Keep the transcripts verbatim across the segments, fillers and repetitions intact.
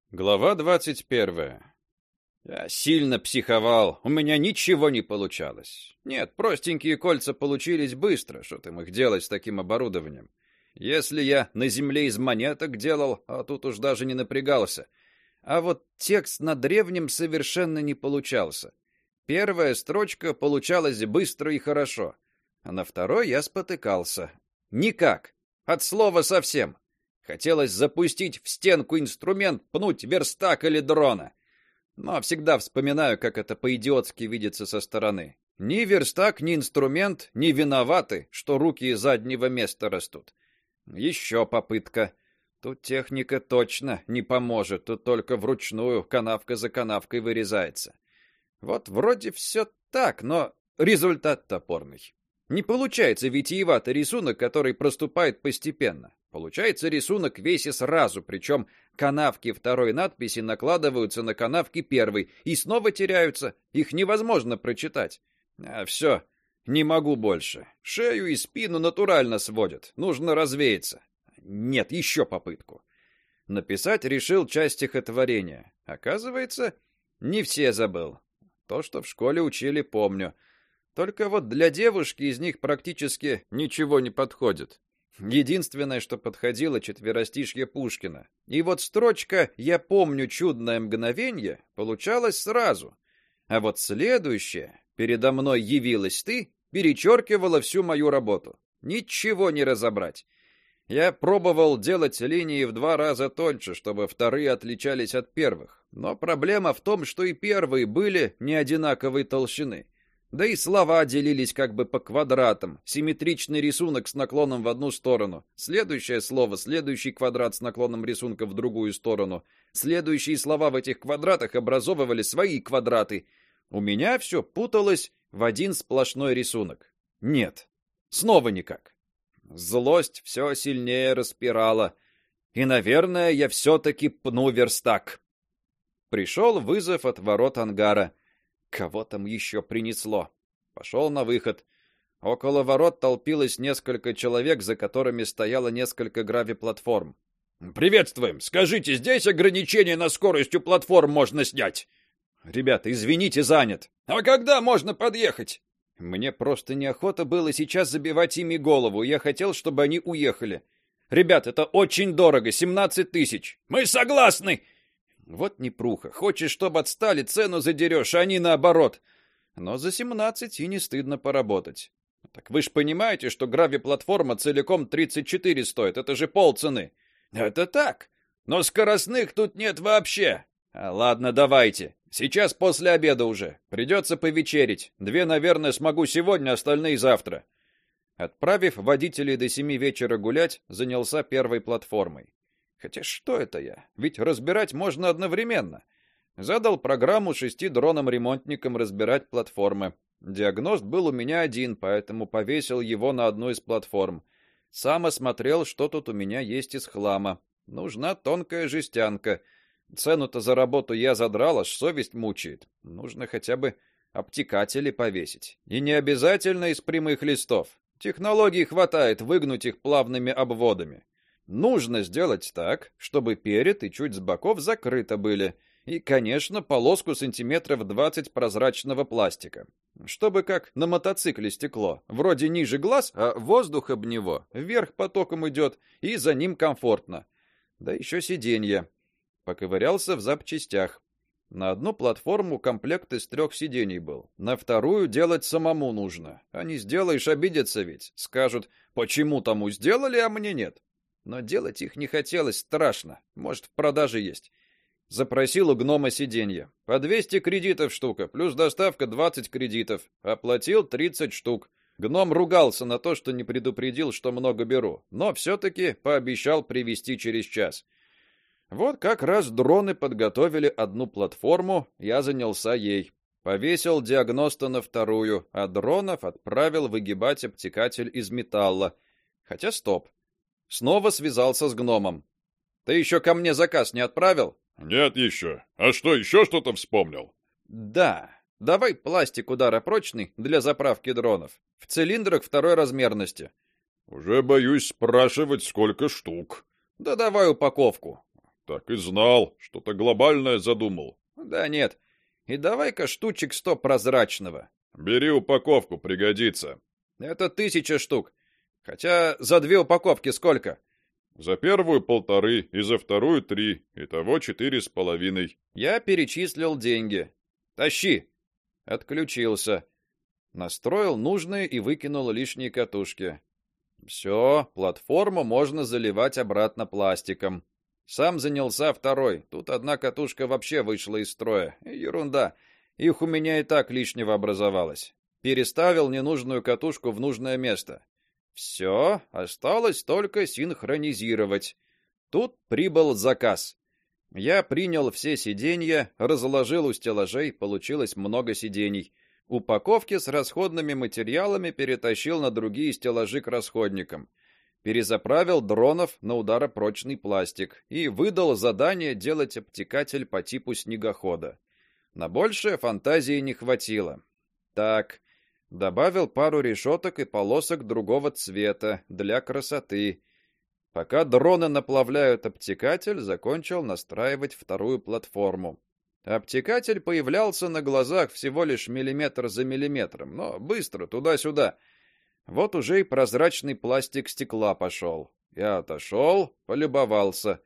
Глава двадцать первая. Я сильно психовал, у меня ничего не получалось. Нет, простенькие кольца получились быстро, что там их делать с таким оборудованием. Если я на земле из монеток делал, а тут уж даже не напрягался. А вот текст на древнем совершенно не получался. Первая строчка получалась быстро и хорошо, а на второй я спотыкался. Никак, от слова совсем. Хотелось запустить в стенку инструмент, пнуть верстак или дрона. Но всегда вспоминаю, как это по-идиотски видится со стороны. Ни верстак, ни инструмент не виноваты, что руки из заднего места растут. Еще попытка. Тут техника точно не поможет, тут только вручную канавка за канавкой вырезается. Вот вроде все так, но результат топорный. Не получается витиеватый рисунок, который проступает постепенно. Получается рисунок весь и сразу, причем канавки второй надписи накладываются на канавки первой и снова теряются, их невозможно прочитать. А все, не могу больше. Шею и спину натурально сводят, нужно развеяться. Нет, еще попытку. Написать решил часть стихотворения. Оказывается, не все забыл. То, что в школе учили, помню. Только вот для девушки из них практически ничего не подходит. Единственное, что подходило, четверостишье Пушкина. И вот строчка «Я помню чудное мгновенье» получалась сразу. А вот следующее «Передо мной явилась ты» перечеркивала всю мою работу. Ничего не разобрать. Я пробовал делать линии в два раза тоньше, чтобы вторые отличались от первых. Но проблема в том, что и первые были не одинаковой толщины. Да и слова делились как бы по квадратам. Симметричный рисунок с наклоном в одну сторону. Следующее слово, следующий квадрат с наклоном рисунка в другую сторону. Следующие слова в этих квадратах образовывали свои квадраты. У меня все путалось в один сплошной рисунок. Нет, снова никак. Злость все сильнее распирала. И, наверное, я все-таки пну верстак. Пришел вызов от ворот ангара. Кого там еще принесло? Пошел на выход. Около ворот толпилось несколько человек, за которыми стояло несколько гравиплатформ. «Приветствуем! Скажите, здесь ограничение на скорость у платформ можно снять?» «Ребята, извините, занят». «А когда можно подъехать?» Мне просто неохота было сейчас забивать ими голову, я хотел, чтобы они уехали. «Ребят, это очень дорого, семнадцать тысяч». «Мы согласны!» Вот непруха. Хочешь, чтобы отстали, цену задерешь, а они наоборот. Но за семнадцать и не стыдно поработать. Так вы ж понимаете, что гравиплатформа целиком тридцать четыре стоит. Это же полцены. Это так. Но скоростных тут нет вообще. А, ладно, давайте. Сейчас после обеда уже. Придется повечерить. Две, наверное, смогу сегодня, остальные завтра. Отправив водителей до семи вечера гулять, занялся первой платформой. Хотя что это я? Ведь разбирать можно одновременно. Задал программу шести дронам-ремонтникам разбирать платформы. Диагност был у меня один, поэтому повесил его на одну из платформ. Сам осмотрел, что тут у меня есть из хлама. Нужна тонкая жестянка. Цену-то за работу я задрал, аж совесть мучает. Нужно хотя бы обтекатели повесить. И не обязательно из прямых листов. Технологий хватает выгнуть их плавными обводами. Нужно сделать так, чтобы перед и чуть с боков закрыто были. И, конечно, полоску сантиметров двадцать прозрачного пластика. Чтобы как на мотоцикле стекло. Вроде ниже глаз, а воздух об него вверх потоком идет, и за ним комфортно. Да еще сиденье. Поковырялся в запчастях. На одну платформу комплект из трех сидений был. На вторую делать самому нужно. А не сделаешь, обидятся ведь. Скажут, почему тому сделали, а мне нет. Но делать их не хотелось, страшно. Может, в продаже есть. Запросил у гнома сиденье. По двести кредитов штука, плюс доставка двадцать кредитов. Оплатил тридцать штук. Гном ругался на то, что не предупредил, что много беру, но все-таки пообещал привезти через час. Вот как раз дроны подготовили одну платформу, я занялся ей. Повесил диагноста на вторую, а дронов отправил выгибать обтекатель из металла. Хотя стоп. Снова связался с гномом. Ты еще ко мне заказ не отправил? Нет еще. А что, еще что-то вспомнил? Да. Давай пластик ударопрочный для заправки дронов. В цилиндрах второй размерности. Уже боюсь спрашивать, сколько штук. Да давай упаковку. Так и знал, что-то глобальное задумал. Да нет. И давай-ка штучек сто прозрачного. Бери упаковку, пригодится. Это тысяча штук. Хотя за две упаковки сколько? За первую полторы и за вторую три. Итого четыре с половиной. Я перечислил деньги. Тащи. Отключился. Настроил нужные и выкинул лишние катушки. Все, платформу можно заливать обратно пластиком. Сам занялся второй. Тут одна катушка вообще вышла из строя. Ерунда. Их у меня и так лишнего образовалось. Переставил ненужную катушку в нужное место. Все, осталось только синхронизировать. Тут прибыл заказ. Я принял все сиденья, разложил у стеллажей, получилось много сидений. Упаковки с расходными материалами перетащил на другие стеллажи к расходникам. Перезаправил дронов на ударопрочный пластик и выдал задание делать обтекатель по типу снегохода. На большее фантазии не хватило. Так, добавил пару решеток и полосок другого цвета для красоты. Пока дроны наплавляют обтекатель, закончил настраивать вторую платформу. Обтекатель появлялся на глазах всего лишь миллиметр за миллиметром, но быстро туда-сюда. Вот уже и прозрачный пластик стекла пошел. Я отошел, полюбовался.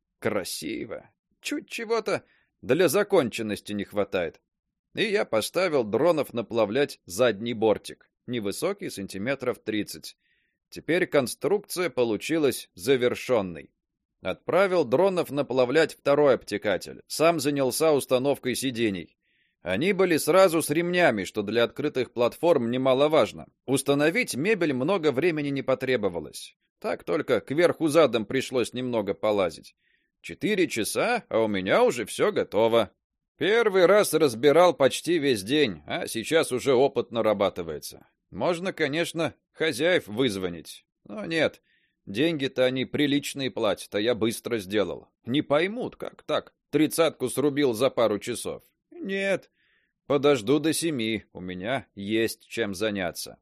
Красиво. Чуть чего-то для законченности не хватает. И я поставил дронов наплавлять задний бортик, невысокий, сантиметров тридцать. Теперь конструкция получилась завершенной. Отправил дронов наплавлять второй обтекатель. Сам занялся установкой сидений. Они были сразу с ремнями, что для открытых платформ немаловажно. Установить мебель много времени не потребовалось. Так только кверху задом пришлось немного полазить. Четыре часа, а у меня уже все готово. Первый раз разбирал почти весь день, а сейчас уже опыт нарабатывается. Можно, конечно, хозяев вызвонить. Но нет, деньги-то они приличные платят, а я быстро сделал. Не поймут, как так, тридцатку срубил за пару часов. Нет, подожду до семи, у меня есть чем заняться.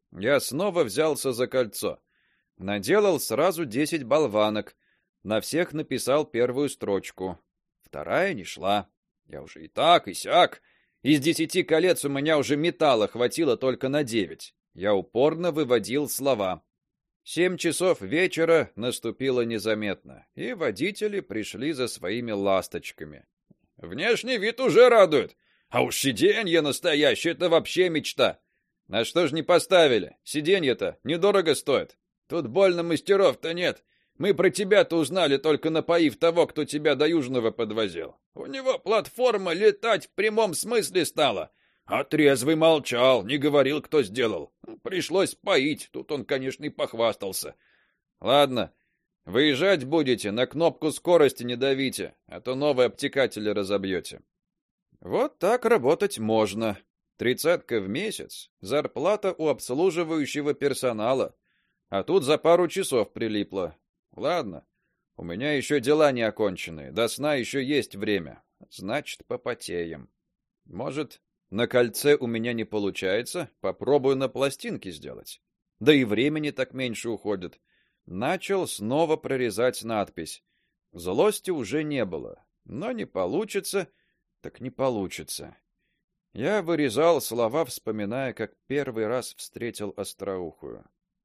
Я снова взялся за кольцо. Наделал сразу десять болванок. На всех написал первую строчку. Вторая не шла. Я уже и так, и сяк. Из десяти колец у меня уже металла хватило только на девять. Я упорно выводил слова. Семь часов вечера наступило незаметно, и водители пришли за своими ласточками. Внешний вид уже радует, а уж сиденье настоящее — это вообще мечта. На что ж не поставили? Сиденье-то недорого стоит. Тут больно мастеров-то нет. Мы про тебя-то узнали, только напоив того, кто тебя до Южного подвозил. У него платформа летать в прямом смысле стала. А трезвый молчал, не говорил, кто сделал. Пришлось поить, тут он, конечно, и похвастался. Ладно, выезжать будете, на кнопку скорости не давите, а то новые обтекатели разобьете. Вот так работать можно. Тридцатка в месяц, зарплата у обслуживающего персонала. А тут за пару часов прилипло. Ладно, у меня еще дела не окончены, до сна еще есть время. Значит, попотеем. Может, на кольце у меня не получается, попробую на пластинке сделать. Да и времени так меньше уходит. Начал снова прорезать надпись. Злости уже не было, но не получится, так не получится. Я вырезал слова, вспоминая, как первый раз встретил остроухую.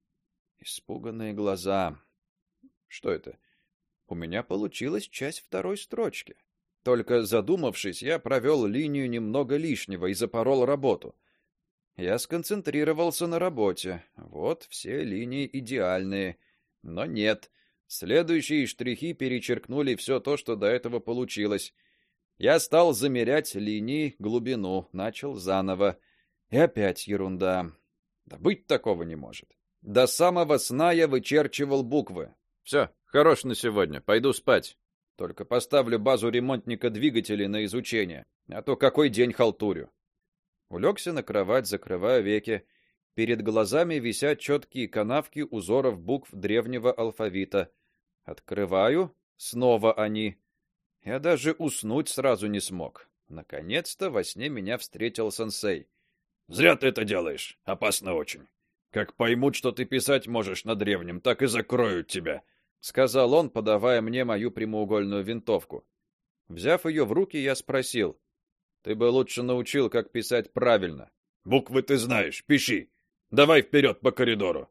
Испуганные глаза. Что это? У меня получилась часть второй строчки. Только задумавшись, я провел линию немного лишнего и запорол работу. Я сконцентрировался на работе. Вот все линии идеальные. Но нет. Следующие штрихи перечеркнули все то, что до этого получилось. Я стал замерять линии, глубину, начал заново. И опять ерунда. Да быть такого не может. До самого сна я вычерчивал буквы. Все, хорош на сегодня, пойду спать. Только поставлю базу ремонтника двигателей на изучение, а то какой день халтурю. Улегся на кровать, закрывая веки. Перед глазами висят четкие канавки узоров букв древнего алфавита. Открываю, снова они. Я даже уснуть сразу не смог. Наконец-то во сне меня встретил сенсей. Зря ты это делаешь, опасно очень. Как поймут, что ты писать можешь на древнем, так и закроют тебя. сказал он, подавая мне мою прямоугольную винтовку. Взяв ее в руки, я спросил: "Ты бы лучше научил, как писать правильно". "Буквы ты знаешь, пиши. Давай вперед по коридору".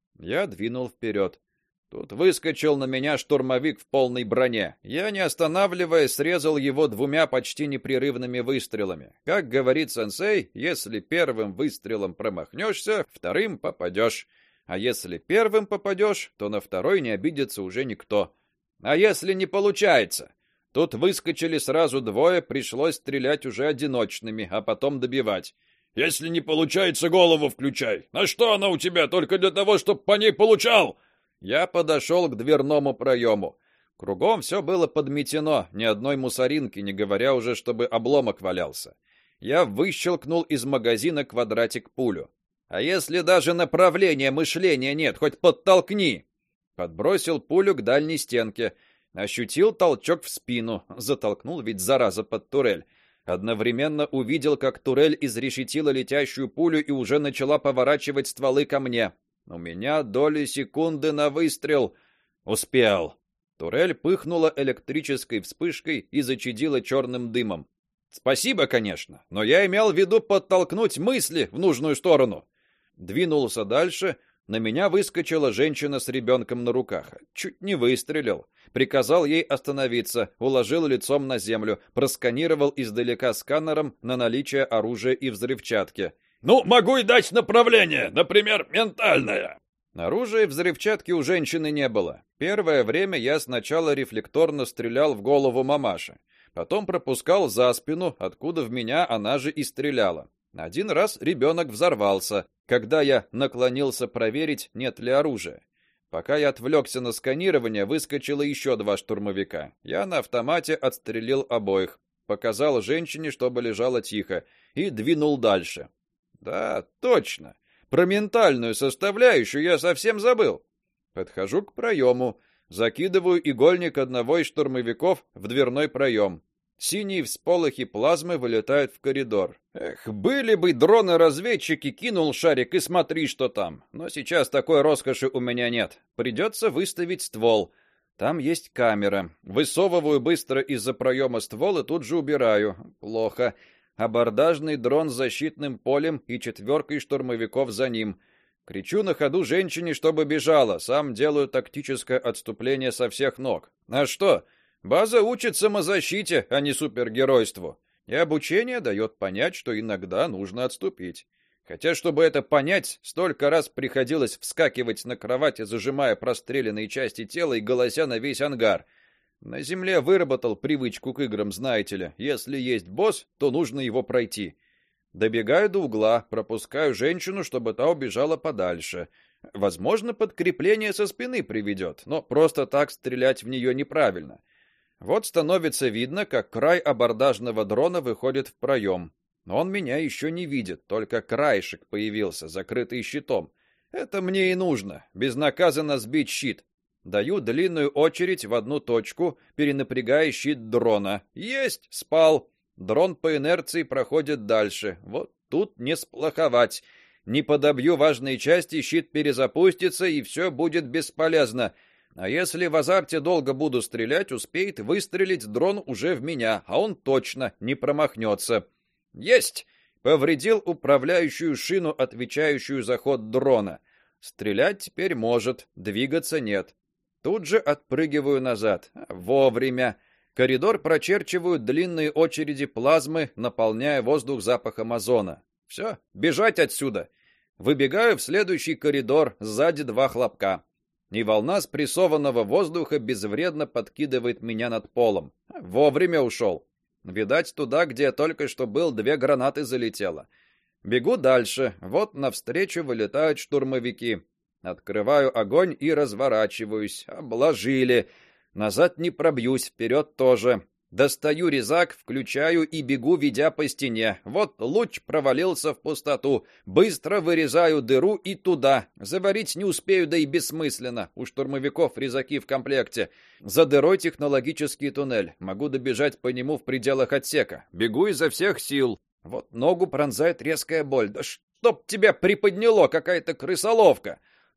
Я двинул вперед. Тут выскочил на меня штурмовик в полной броне. Я, не останавливаясь, срезал его двумя почти непрерывными выстрелами. Как говорит сенсей, если первым выстрелом промахнешься, вторым попадешь. А если первым попадешь, то на второй не обидится уже никто. А если не получается? Тут выскочили сразу двое, пришлось стрелять уже одиночными, а потом добивать. "Если не получается, голову включай. На что она у тебя? Только для того, чтобы по ней получал?" Я подошел к дверному проему. Кругом все было подметено, ни одной мусоринки, не говоря уже, чтобы обломок валялся. Я выщелкнул из магазина квадратик пулю. А если даже направления мышления нет, хоть подтолкни. Подбросил пулю к дальней стенке, ощутил толчок в спину, затолкнул ведь зараза под турель. Одновременно увидел, как турель изрешетила летящую пулю и уже начала поворачивать стволы ко мне. У меня доли секунды на выстрел. Успел. Турель пыхнула электрической вспышкой и зачадила черным дымом. Спасибо, конечно, но я имел в виду подтолкнуть мысли в нужную сторону. Двинулся дальше. На меня выскочила женщина с ребенком на руках. Чуть не выстрелил. Приказал ей остановиться, уложил лицом на землю, просканировал издалека сканером на наличие оружия и взрывчатки. "Ну, могу и дать направление, например, ментальное". Оружия и взрывчатки у женщины не было. Первое время я сначала рефлекторно стрелял в голову мамаши, потом пропускал за спину, откуда в меня она же и стреляла. Один раз ребенок взорвался, когда я наклонился проверить, нет ли оружия. Пока я отвлекся на сканирование, выскочило еще два штурмовика. Я на автомате отстрелил обоих, показал женщине, чтобы лежала тихо, и двинул дальше. Да, точно. Про ментальную составляющую я совсем забыл. Подхожу к проему, закидываю игольник одного из штурмовиков в дверной проем. Синие всполохи плазмы вылетают в коридор. Эх, были бы дроны-разведчики, кинул шарик и смотри, что там. Но сейчас такой роскоши у меня нет. Придется выставить ствол. Там есть камера. Высовываю быстро из-за проема ствол и тут же убираю. Плохо. Абордажный дрон с защитным полем и четверкой штурмовиков за ним. Кричу на ходу женщине, чтобы бежала, сам делаю тактическое отступление со всех ног. А что? База учит самозащите, а не супергеройству. И обучение дает понять, что иногда нужно отступить. Хотя, чтобы это понять, столько раз приходилось вскакивать на кровати, зажимая простреленные части тела и голося на весь ангар. На земле выработал привычку к играм, знаете ли. Если есть босс, то нужно его пройти. Добегаю до угла, пропускаю женщину, чтобы та убежала подальше. Возможно, подкрепление со спины приведет, но просто так стрелять в нее неправильно. Вот становится видно, как край абордажного дрона выходит в проем. Но он меня еще не видит, только краешек появился, закрытый щитом. Это мне и нужно, безнаказанно сбить щит. Даю длинную очередь в одну точку, перенапрягая щит дрона. Есть, спал. Дрон по инерции проходит дальше. Вот тут не сплоховать. Не подобью важные части, щит перезапустится, и все будет бесполезно. А если в азарте долго буду стрелять, успеет выстрелить дрон уже в меня, а он точно не промахнется. Есть! Повредил управляющую шину, отвечающую за ход дрона. Стрелять теперь может, двигаться нет. Тут же отпрыгиваю назад. Вовремя. Коридор прочерчивают длинные очереди плазмы, наполняя воздух запахом озона. Все, бежать отсюда. Выбегаю в следующий коридор, сзади два хлопка. И волна спрессованного воздуха безвредно подкидывает меня над полом. Вовремя ушел. Видать, туда, где я только что был, две гранаты залетело. Бегу дальше. Вот навстречу вылетают штурмовики. Открываю огонь и разворачиваюсь. Обложили. Назад не пробьюсь, вперед тоже. Достаю резак, включаю и бегу, ведя по стене. Вот луч провалился в пустоту. Быстро вырезаю дыру и туда. Заварить не успею, да и бессмысленно. У штурмовиков резаки в комплекте. За дырой технологический туннель. Могу добежать по нему в пределах отсека. Бегу изо всех сил. Вот ногу пронзает резкая боль. Да чтоб тебя приподняло, какая-то крысоловка.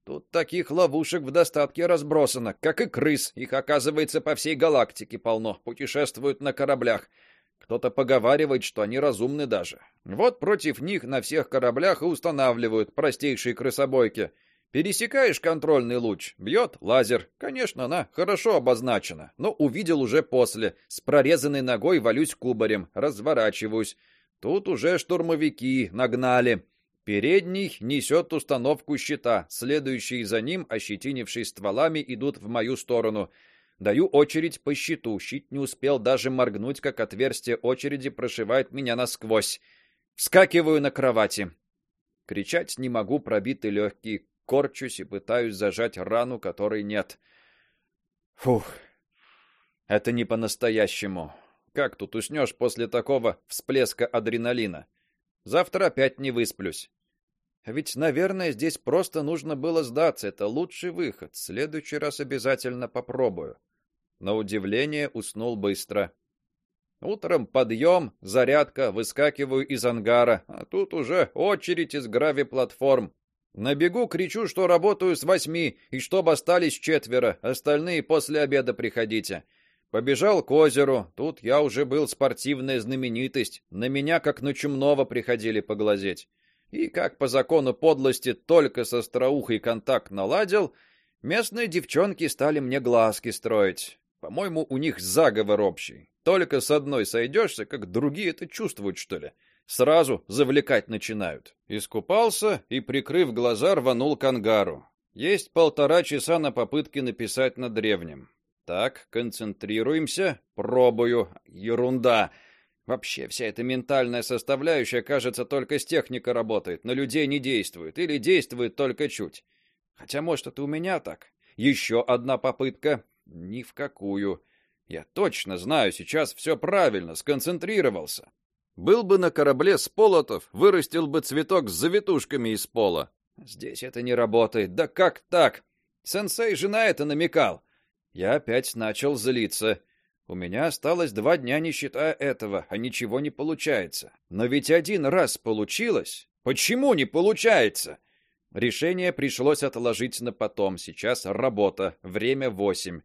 Тут таких ловушек в достатке разбросано, как и крыс. Их, оказывается, по всей галактике полно. Путешествуют на кораблях. Кто-то поговаривает, что они разумны даже. Вот против них на всех кораблях и устанавливают простейшие крысобойки. Пересекаешь контрольный луч, бьет лазер. Конечно, она хорошо обозначена, но увидел уже после. С прорезанной ногой валюсь кубарем, разворачиваюсь. Тут уже штурмовики нагнали. Передний несет установку щита, следующие за ним, ощетинившись стволами, идут в мою сторону. Даю очередь по щиту. Щит не успел даже моргнуть, как отверстие очереди прошивает меня насквозь. Вскакиваю на кровати. Кричать не могу, пробиты легкие. Корчусь и пытаюсь зажать рану, которой нет. Фух. Это не по-настоящему. Как тут уснешь после такого всплеска адреналина? Завтра опять не высплюсь. Ведь, наверное, здесь просто нужно было сдаться. Это лучший выход. В следующий раз обязательно попробую. На удивление уснул быстро. Утром подъем, зарядка, выскакиваю из ангара, а тут уже очередь из гравиплатформ. На бегу кричу, что работаю с восьми, и чтобы остались четверо, остальные после обеда приходите. Побежал к озеру, тут я уже был спортивная знаменитость, на меня как на чумного приходили поглазеть. И как по закону подлости только со остроухой контакт наладил, местные девчонки стали мне глазки строить. По-моему, у них заговор общий. Только с одной сойдешься, как другие это чувствуют, что ли. Сразу завлекать начинают. Искупался и, прикрыв глаза, рванул к ангару. Есть полтора часа на попытки написать на древнем. Так, концентрируемся, пробую. Ерунда. Вообще вся эта ментальная составляющая, кажется, только с техникой работает, на людей не действует или действует только чуть. Хотя, может, это у меня так. Еще одна попытка. Ни в какую. Я точно знаю, сейчас все правильно, сконцентрировался. Был бы на корабле Сполотов, вырастил бы цветок с завитушками из пола. Здесь это не работает. Да как так? Сенсей же на это намекал. Я опять начал злиться. У меня осталось два дня, не считая этого, а ничего не получается. Но ведь один раз получилось. Почему не получается? Решение пришлось отложить на потом. Сейчас работа. Время восемь.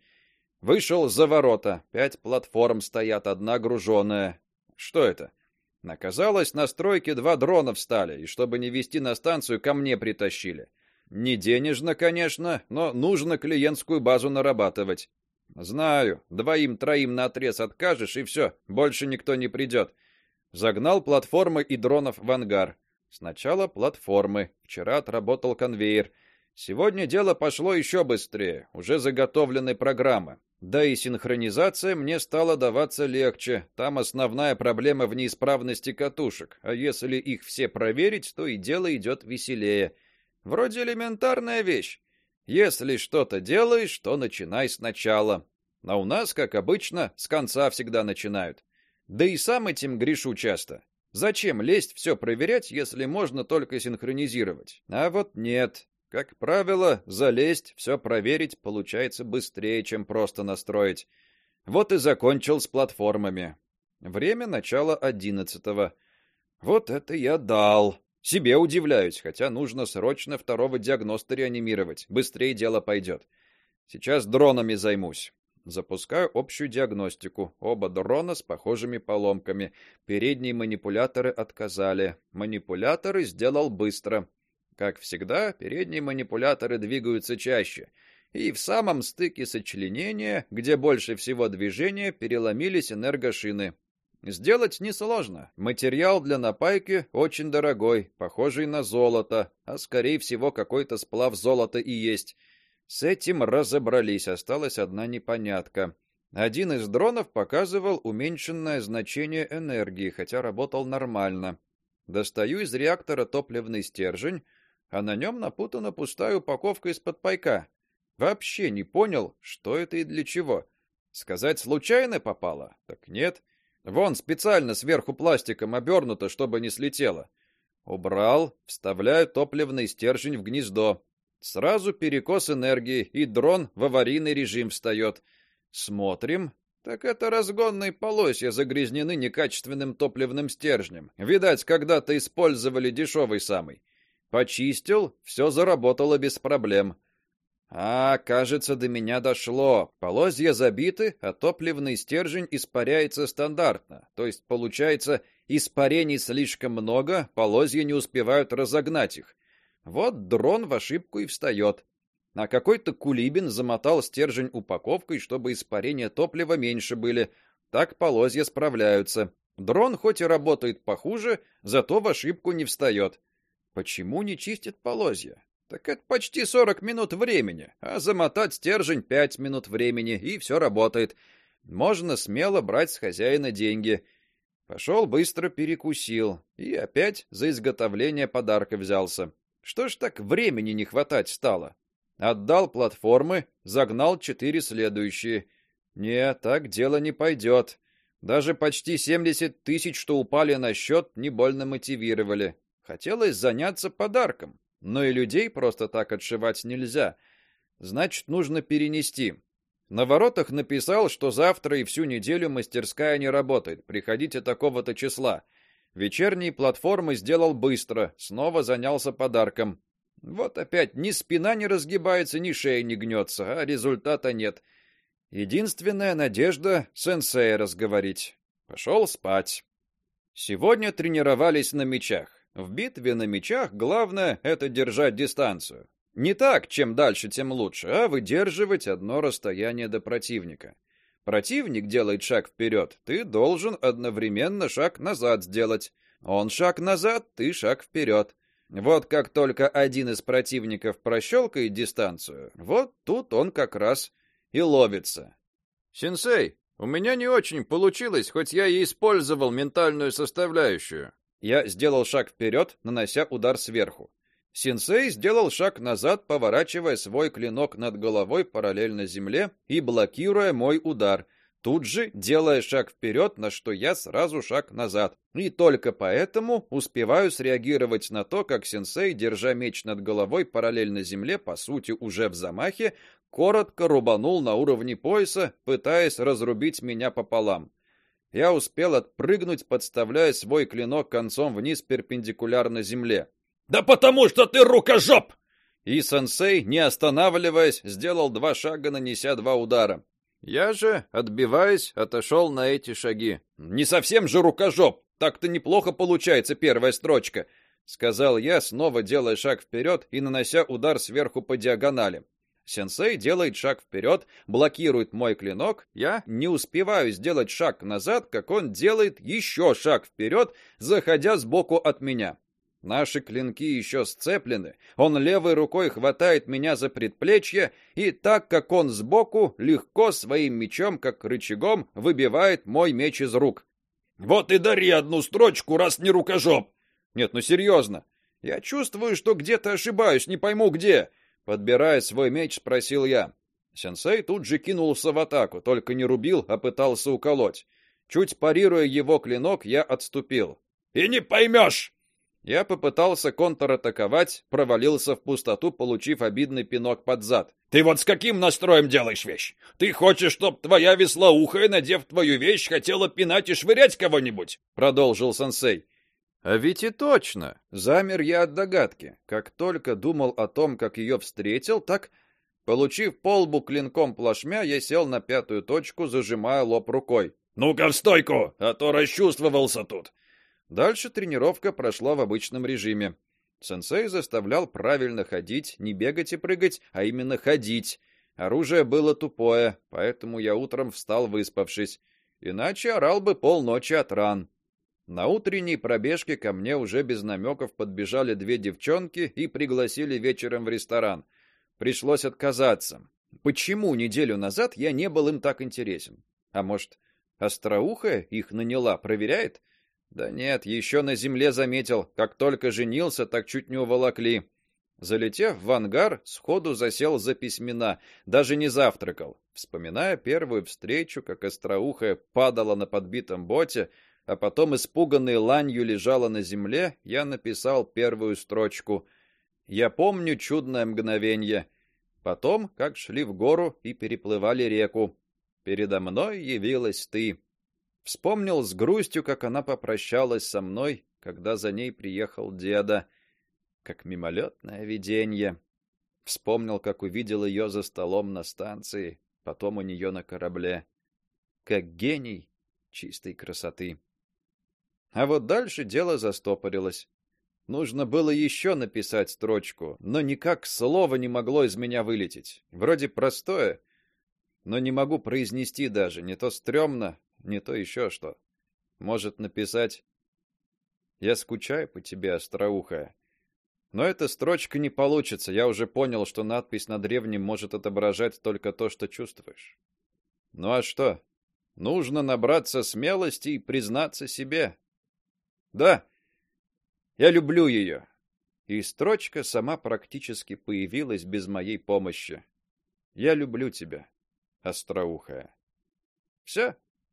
Вышел за ворота. Пять платформ стоят, одна груженая. Что это? Оказалось, на стройке два дрона встали, и чтобы не везти на станцию, ко мне притащили. Не денежно, конечно, но нужно клиентскую базу нарабатывать. Знаю, двоим-троим наотрез откажешь, и все, больше никто не придет. Загнал платформы и дронов в ангар. Сначала платформы. Вчера отработал конвейер. Сегодня дело пошло еще быстрее, уже заготовлены программы. Да и синхронизация мне стала даваться легче. Там основная проблема в неисправности катушек, а если их все проверить, то и дело идет веселее. Вроде элементарная вещь. Если что-то делаешь, то начинай сначала. А у нас, как обычно, с конца всегда начинают. Да и сам этим грешу часто. Зачем лезть все проверять, если можно только синхронизировать? А вот нет. Как правило, залезть, все проверить получается быстрее, чем просто настроить. Вот и закончил с платформами. Время начала одиннадцатого. Вот это я дал. Себе удивляюсь, хотя нужно срочно второго диагноста реанимировать. Быстрее дело пойдет. Сейчас дронами займусь. Запускаю общую диагностику. Оба дрона с похожими поломками. Передние манипуляторы отказали. Манипуляторы сделал быстро. Как всегда, передние манипуляторы двигаются чаще, и в самом стыке сочленения, где больше всего движения, переломились энергошины. Сделать несложно. Материал для напайки очень дорогой, похожий на золото, а скорее всего какой-то сплав золота и есть. С этим разобрались, осталась одна непонятка. Один из дронов показывал уменьшенное значение энергии, хотя работал нормально. Достаю из реактора топливный стержень, а на нем напутана пустая упаковка из-под пайка. Вообще не понял, что это и для чего. Сказать, случайно попало? Так нет. Вон специально сверху пластиком обернуто, чтобы не слетело. Убрал, вставляю топливный стержень в гнездо. Сразу перекос энергии, и дрон в аварийный режим встает. Смотрим. Так это разгонные полосья загрязнены некачественным топливным стержнем. Видать, когда-то использовали дешевый самый. Почистил, все заработало без проблем. А, кажется, до меня дошло. Полозья забиты, а топливный стержень испаряется стандартно. То есть, получается, испарений слишком много, полозья не успевают разогнать их. Вот дрон в ошибку и встает. А какой-то кулибин замотал стержень упаковкой, чтобы испарения топлива меньше были. Так полозья справляются. Дрон хоть и работает похуже, зато в ошибку не встает. Почему не чистит полозья? Так это почти сорок минут времени, а замотать стержень пять минут времени, и все работает. Можно смело брать с хозяина деньги. Пошел быстро перекусил и опять за изготовление подарка взялся. Что ж так времени не хватать стало? Отдал платформы, загнал четыре следующие. Не, так дело не пойдет. Даже почти семьдесят тысяч, что упали на счет, не больно мотивировали. Хотелось заняться подарком, но и людей просто так отшивать нельзя. Значит, нужно перенести. На воротах написал, что завтра и всю неделю мастерская не работает. Приходите такого-то числа. Вечерние платформы сделал быстро, снова занялся подарком. Вот опять ни спина не разгибается, ни шея не гнется, а результата нет. Единственная надежда сенсея разговорить. Пошел спать. Сегодня тренировались на мячах. В битве на мячах главное это держать дистанцию. Не так, чем дальше, тем лучше, а выдерживать одно расстояние до противника. Противник делает шаг вперед, ты должен одновременно шаг назад сделать. Он шаг назад, ты шаг вперед. Вот как только один из противников прощелкает дистанцию, вот тут он как раз и ловится. Сенсей, у меня не очень получилось, хоть я и использовал ментальную составляющую. Я сделал шаг вперед, нанося удар сверху. Сенсей сделал шаг назад, поворачивая свой клинок над головой параллельно земле и блокируя мой удар, тут же делая шаг вперед, на что я сразу шаг назад. И только поэтому успеваю среагировать на то, как сенсей, держа меч над головой параллельно земле, по сути уже в замахе, коротко рубанул на уровне пояса, пытаясь разрубить меня пополам. Я успел отпрыгнуть, подставляя свой клинок концом вниз перпендикулярно земле. Да потому что ты рукожоп! И сенсей, не останавливаясь, сделал два шага, нанеся два удара. Я же, отбиваясь, отошел на эти шаги. Не совсем же рукожоп. Так-то неплохо получается первая строчка, сказал я, снова делая шаг вперед и нанося удар сверху по диагонали. Сенсей делает шаг вперед, блокирует мой клинок. Я не успеваю сделать шаг назад, как он делает еще шаг вперед, заходя сбоку от меня. Наши клинки еще сцеплены. Он левой рукой хватает меня за предплечье, и так как он сбоку, легко своим мечом, как рычагом, выбивает мой меч из рук. Вот и дари одну строчку, раз не рукожоп. Нет, ну серьезно. Я чувствую, что где-то ошибаюсь, не пойму где. Подбирая свой меч, спросил я. Сенсей тут же кинулся в атаку, только не рубил, а пытался уколоть. Чуть парируя его клинок, я отступил. И не поймешь! Я попытался контратаковать, провалился в пустоту, получив обидный пинок под зад. Ты вот с каким настроем делаешь вещь? Ты хочешь, чтоб твоя веслоухая, надев твою вещь, хотела пинать и швырять кого-нибудь? Продолжил сенсей. А ведь и точно. Замер я от догадки. Как только думал о том, как ее встретил, так, получив по лбу клинком плашмя, я сел на пятую точку, зажимая лоб рукой. Ну-ка в стойку, а то расчувствовался тут. Дальше тренировка прошла в обычном режиме. Сенсей заставлял правильно ходить, не бегать и прыгать, а именно ходить. Оружие было тупое, поэтому я утром встал, выспавшись, иначе орал бы полночи от ран. На утренней пробежке ко мне уже без намеков подбежали две девчонки и пригласили вечером в ресторан. Пришлось отказаться. Почему неделю назад я не был им так интересен? А может, остроухая их наняла, проверяет? Да нет, еще на земле заметил, как только женился, так чуть не уволокли. Залетев в ангар, сходу засел за письмена, даже не завтракал. Вспоминая первую встречу, как остроухая падала на подбитом боте, а потом испуганной ланью лежала на земле, я написал первую строчку. Я помню чудное мгновенье. Потом, как шли в гору и переплывали реку. Передо мной явилась ты. Вспомнил с грустью, как она попрощалась со мной, когда за ней приехал деда. как мимолетное видение. Вспомнил, как увидел ее за столом на станции, потом у нее на корабле. Как гений чистой красоты. А вот дальше дело застопорилось. Нужно было еще написать строчку, но никак слово не могло из меня вылететь. Вроде простое, но не могу произнести даже, не то стрёмно, не то еще что. Может написать: «Я скучаю по тебе, остроухая». Но эта строчка не получится. Я уже понял, что надпись на древнем может отображать только то, что чувствуешь. Ну а что? Нужно набраться смелости и признаться себе. Да, я люблю ее. И строчка сама практически появилась без моей помощи. Я люблю тебя, остроухая. Все.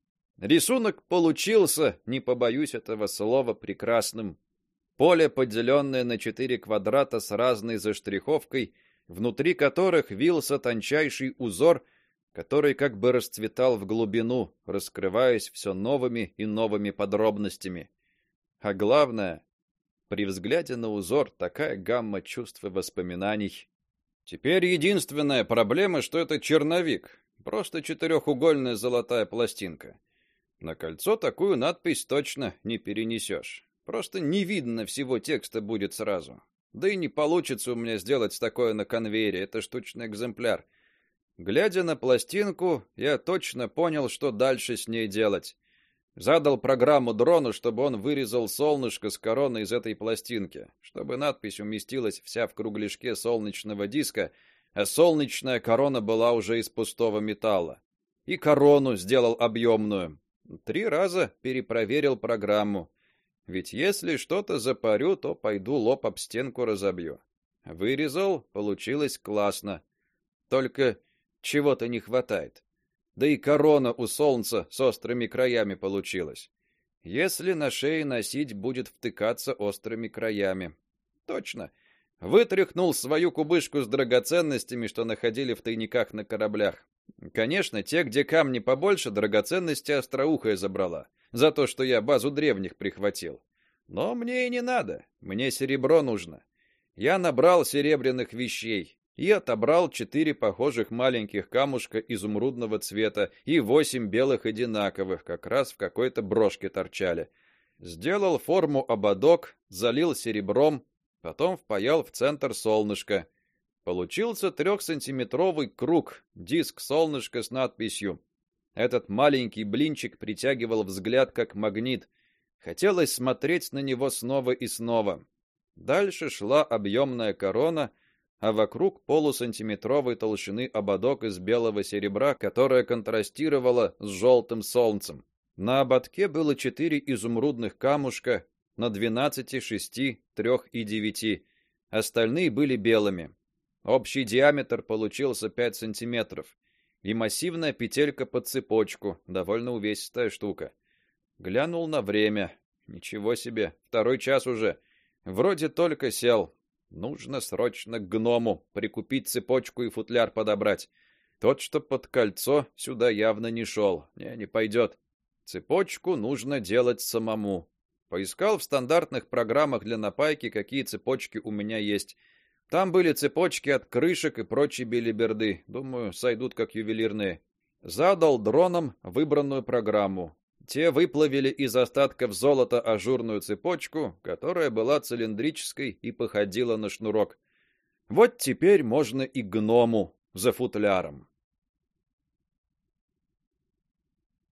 Рисунок получился, не побоюсь этого слова, прекрасным. Поле, поделенное на четыре квадрата с разной заштриховкой, внутри которых вился тончайший узор, который как бы расцветал в глубину, раскрываясь все новыми и новыми подробностями. А главное, при взгляде на узор такая гамма чувств и воспоминаний. Теперь единственная проблема, что это черновик, просто четырехугольная золотая пластинка. На кольцо такую надпись точно не перенесешь. Просто не видно всего текста будет сразу. Да и не получится у меня сделать такое на конвейере, это штучный экземпляр. Глядя на пластинку, я точно понял, что дальше с ней делать. Задал программу дрону, чтобы он вырезал солнышко с короной из этой пластинки, чтобы надпись уместилась вся в кругляшке солнечного диска, а солнечная корона была уже из пустого металла. И корону сделал объемную. Три раза перепроверил программу. Ведь если что-то запарю, то пойду лоб об стенку разобью. Вырезал, получилось классно. Только чего-то не хватает. Да и корона у солнца с острыми краями получилась. Если на шее носить, будет втыкаться острыми краями. Точно. Вытряхнул свою кубышку с драгоценностями, что находили в тайниках на кораблях. Конечно, те, где камни побольше, драгоценности остроухая забрала. За то, что я базу древних прихватил. Но мне и не надо. Мне серебро нужно. Я набрал серебряных вещей и отобрал четыре похожих маленьких камушка изумрудного цвета и восемь белых одинаковых, как раз в какой-то брошке торчали. Сделал форму ободок, залил серебром, потом впаял в центр солнышко. Получился трехсантиметровый круг, диск солнышка с надписью. Этот маленький блинчик притягивал взгляд как магнит. Хотелось смотреть на него снова и снова. Дальше шла объемная корона, а вокруг полусантиметровой толщины ободок из белого серебра, которое контрастировало с желтым солнцем. На ободке было четыре изумрудных камушка на двенадцати, шести, трёх и девяти. Остальные были белыми. Общий диаметр получился пять сантиметров. И массивная петелька под цепочку, довольно увесистая штука. Глянул на время. Ничего себе, второй час уже. Вроде только сел. Нужно срочно к гному прикупить цепочку и футляр подобрать. Тот, что под кольцо, сюда явно не шел. Не, не пойдет. Цепочку нужно делать самому. Поискал в стандартных программах для напайки, какие цепочки у меня есть. Там были цепочки от крышек и прочей белиберды. Думаю, сойдут как ювелирные. Задал дронам выбранную программу. Те выплавили из остатков золота ажурную цепочку, которая была цилиндрической и походила на шнурок. Вот теперь можно и гному за футляром.